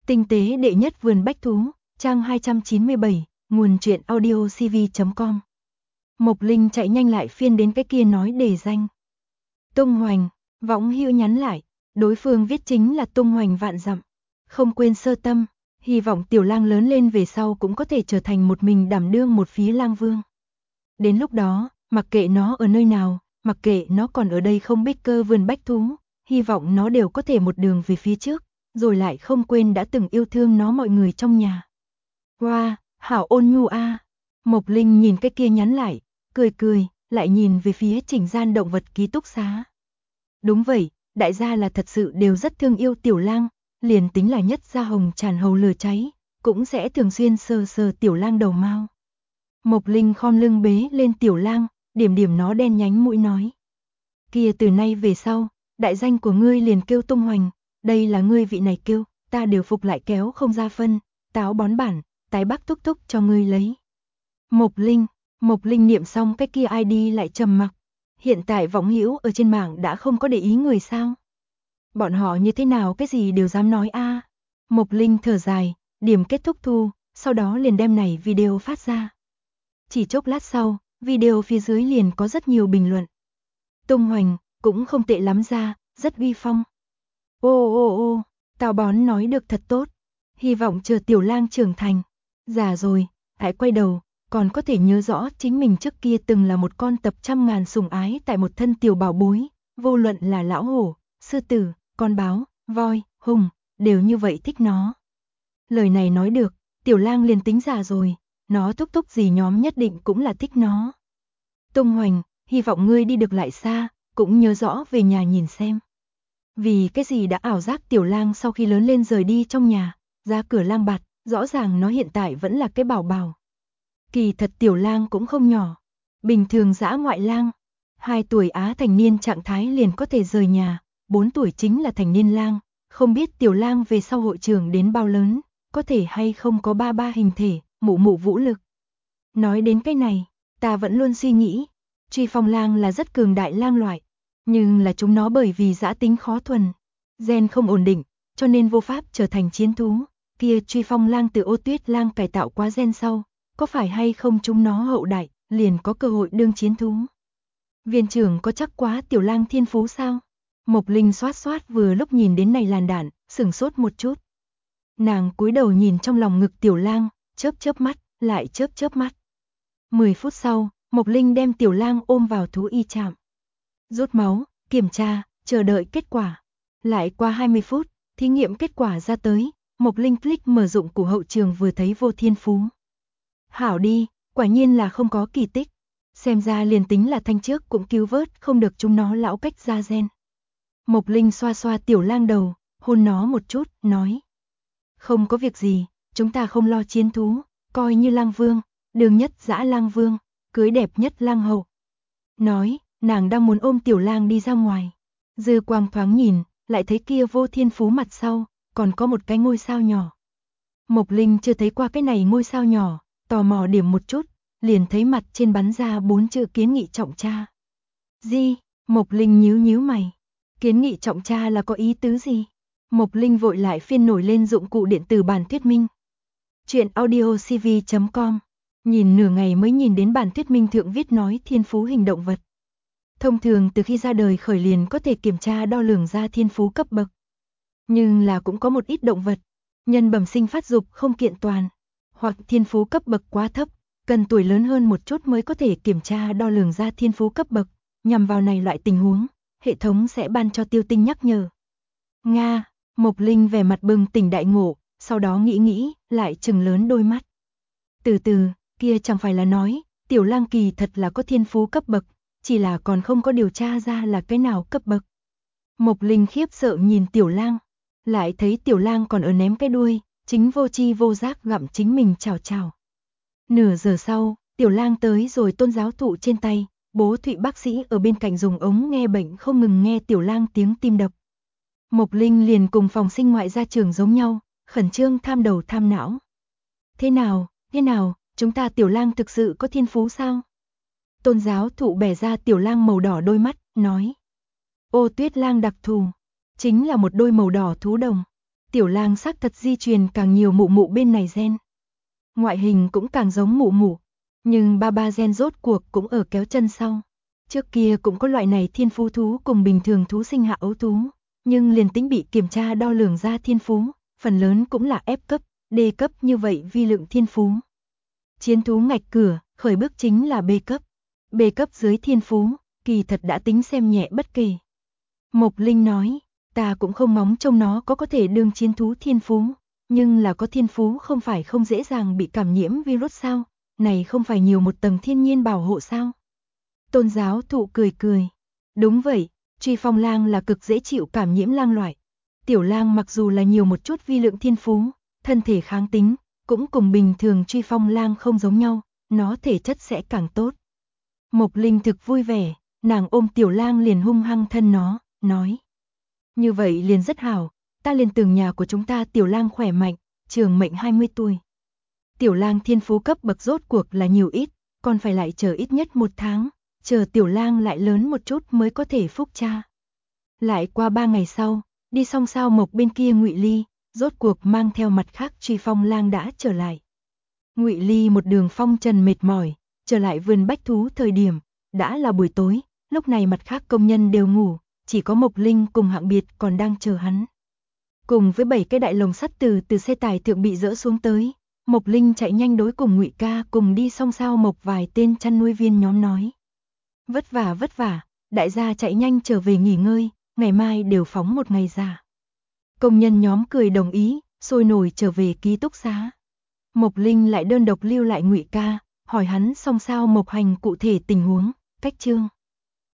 Tinh tế đệ nhất vườn bách thú, trang 297, nguồn truyện audio cv.com. Mộc Linh chạy nhanh lại phiên đến cái kia nói đề danh. Tung Hoành, Võng Hữu nhắn lại, đối phương viết chính là Tung Hoành vạn dặm. Không quên sơ tâm, hy vọng tiểu lang lớn lên về sau cũng có thể trở thành một mình đảm đương một phía lang vương. Đến lúc đó, mặc kệ nó ở nơi nào, mặc kệ nó còn ở đây không biết cơ vườn bách thú, hy vọng nó đều có thể một đường về phía trước, rồi lại không quên đã từng yêu thương nó mọi người trong nhà. Wow, hảo ôn nhu a. Mộc Linh nhìn cái kia nhắn lại, cười cười, lại nhìn về phía Trình Gian động vật ký túc xá. Đúng vậy, đại gia là thật sự đều rất thương yêu tiểu lang, liền tính là nhất gia hồng tràn hầu lửa cháy, cũng sẽ thường xuyên sờ sờ tiểu lang đầu mao. Mộc Linh khom lưng bế lên tiểu lang, điểm điểm nó đen nhánh mũi nói. Kia từ nay về sau, đại danh của ngươi liền kêu Tung Hoành, đây là ngươi vị này kêu, ta đều phục lại kéo không ra phân, táo bón bản, tái bác thúc thúc cho ngươi lấy. Mộc Linh niệm xong cái kia ID lại trầm mặc. Hiện tại Võng Hữu ở trên mạng đã không có để ý người sao? Bọn họ như thế nào cái gì đều dám nói a. Mộc Linh thở dài, điểm kết thúc thu, sau đó liền đem này video phát ra. Chỉ chốc lát sau, video phía dưới liền có rất nhiều bình luận. Tung Hoành, cũng không tệ lắm ra, rất uy phong. Ô, Tào Bón nói được thật tốt. Hy vọng chờ tiểu lang trưởng thành. Già rồi, hãy quay đầu, còn có thể nhớ rõ chính mình trước kia từng là một con tập trăm ngàn sủng ái tại một thân tiểu bảo bối, vô luận là lão hổ, sư tử, con báo, voi, hùng, đều như vậy thích nó. Lời này nói được, tiểu lang liền tính già rồi, nó thúc thúc gì nhóm nhất định cũng là thích nó. Tung Hoành, hy vọng ngươi đi được lại xa, cũng nhớ rõ về nhà nhìn xem. Vì cái gì đã ảo giác tiểu lang sau khi lớn lên rời đi trong nhà, ra cửa lang bạt, rõ ràng nó hiện tại vẫn là cái bảo bảo. Kỳ thật tiểu lang cũng không nhỏ, bình thường dã ngoại lang, 2 tuổi á thành niên trạng thái liền có thể rời nhà, 4 tuổi chính là thành niên lang, không biết tiểu lang về sau hội trưởng đến bao lớn, có thể hay không có ba hình thể, mụ vũ lực. Nói đến cái này, ta vẫn luôn suy nghĩ, truy phong lang là rất cường đại lang loại, nhưng là chúng nó bởi vì dã tính khó thuần, gen không ổn định, cho nên vô pháp trở thành chiến thú. Kia truy phong lang từ Ô Tuyết lang cải tạo quá gen sau, có phải hay không chúng nó hậu đại, liền có cơ hội đương chiến thú. Viên trưởng có chắc quá tiểu lang thiên phú sao? Mộc Linh xoát vừa lúc nhìn đến này làn đạn, sửng sốt một chút. Nàng cúi đầu nhìn trong lòng ngực tiểu lang, chớp mắt, lại chớp mắt. 10 phút sau, Mộc Linh đem tiểu lang ôm vào thú y trạm. Rút máu, kiểm tra, chờ đợi kết quả. Lại qua 20 phút, thí nghiệm kết quả ra tới, Mộc Linh click mở dụng của hậu trường vừa thấy vô thiên phú. Hảo đi, quả nhiên là không có kỳ tích. Xem ra liền tính là thanh trước cũng cứu vớt không được chúng nó lão cách ra gen. Mộc Linh xoa tiểu lang đầu, hôn nó một chút, nói. Không có việc gì, chúng ta không lo chiến thú, coi như lang vương, đường nhất dã lang vương, cưới đẹp nhất lang hậu. Nói, nàng đang muốn ôm tiểu lang đi ra ngoài. Dư quang thoáng nhìn, lại thấy kia vô thiên phú mặt sau, còn có một cái ngôi sao nhỏ. Mộc Linh chưa thấy qua cái này ngôi sao nhỏ, tò mò điểm một chút, liền thấy mặt trên bắn ra 4 chữ kiến nghị trọng tra. Gì? Mộc Linh nhíu mày. Kiến nghị trọng tra là có ý tứ gì? Mộc Linh vội lại phiên nổi lên dụng cụ điện tử bản thuyết minh. Chuyện audio cv.com. Nhìn nửa ngày mới nhìn đến bản thuyết minh thượng viết nói thiên phú hình động vật. Thông thường từ khi ra đời khởi liền có thể kiểm tra đo lường ra thiên phú cấp bậc. Nhưng là cũng có một ít động vật, nhân bẩm sinh phát dục không kiện toàn, hoặc thiên phú cấp bậc quá thấp, cần tuổi lớn hơn một chút mới có thể kiểm tra đo lường ra thiên phú cấp bậc, nhằm vào này loại tình huống, hệ thống sẽ ban cho tiêu tinh nhắc nhở. Nga, Mộc Linh vẻ mặt bừng tỉnh đại ngộ, sau đó nghĩ, lại trừng lớn đôi mắt. Từ từ, kia chẳng phải là nói, tiểu lang kỳ thật là có thiên phú cấp bậc, chỉ là còn không có điều tra ra là cái nào cấp bậc. Mộc Linh khiếp sợ nhìn tiểu lang, lại thấy tiểu lang còn ở ném cái đuôi, chính vô tri vô giác gặm chính mình chào. Nửa giờ sau, tiểu lang tới rồi Tôn giáo thụ trên tay, bố Thụy bác sĩ ở bên cạnh dùng ống nghe bệnh không ngừng nghe tiểu lang tiếng tim đập. Mộc Linh liền cùng phòng sinh ngoại gia trưởng giống nhau, khẩn trương tham đầu tham não. Thế nào, chúng ta tiểu lang thực sự có thiên phú sao? Tôn giáo thụ bẻ ra tiểu lang màu đỏ đôi mắt, nói. Ô Tuyết lang đặc thù, chính là một đôi màu đỏ thú đồng. Tiểu Lang xác thật di truyền càng nhiều mụ mụ bên này gen. Ngoại hình cũng càng giống mụ mụ, nhưng ba ba gen rốt cuộc cũng ở kéo chân sau. Trước kia cũng có loại này thiên phú thú cùng bình thường thú sinh hạ ấu thú, nhưng liền tính bị kiểm tra đo lường ra thiên phú, phần lớn cũng là F cấp, D cấp như vậy vi lượng thiên phú. Chiến thú ngạch cửa, khởi bước chính là B cấp. B cấp dưới thiên phú, kỳ thật đã tính xem nhẹ bất kể. Mộc Linh nói, ta cũng không mong trông nó có thể đương chiến thú thiên phú, nhưng là có thiên phú không phải không dễ dàng bị cảm nhiễm virus sao, này không phải nhiều một tầng thiên nhiên bảo hộ sao. Tôn giáo thụ cười cười, đúng vậy, truy phong lang là cực dễ chịu cảm nhiễm lang loại. Tiểu lang mặc dù là nhiều một chút vi lượng thiên phú, thân thể kháng tính, cũng cùng bình thường truy phong lang không giống nhau, nó thể chất sẽ càng tốt. Mộc Linh thực vui vẻ, nàng ôm tiểu lang liền hung hăng thân nó, nói. Như vậy liền rất hảo, ta liền tưởng nhà của chúng ta tiểu lang khỏe mạnh, trường mệnh 20 tuổi. Tiểu lang thiên phú cấp bậc rốt cuộc là nhiều ít, còn phải lại chờ ít nhất 1 tháng, chờ tiểu lang lại lớn một chút mới có thể phúc cha. Lại qua 3 ngày sau, đi xong sao Mộc bên kia Ngụy Ly, rốt cuộc mang theo mặt khác truy phong lang đã trở lại. Ngụy Ly một đường phong trần mệt mỏi, trở lại vườn bách thú thời điểm, đã là buổi tối, lúc này mặt khác công nhân đều ngủ, chỉ có Mộc Linh cùng Hạng Biệt còn đang chờ hắn. Cùng với 7 cái đại lồng sắt từ xe tải thượng bị dỡ xuống tới, Mộc Linh chạy nhanh đối cùng Ngụy ca cùng đi xong sao Mộc vài tên chăn nuôi viên nhóm nói. Vất vả, đại gia chạy nhanh trở về nghỉ ngơi, ngày mai đều phóng một ngày giả. Công nhân nhóm cười đồng ý, sôi nổi trở về ký túc xá. Mộc Linh lại đơn độc lưu lại Ngụy ca, hỏi hắn xong sao Mộc Hành cụ thể tình huống, cách chương.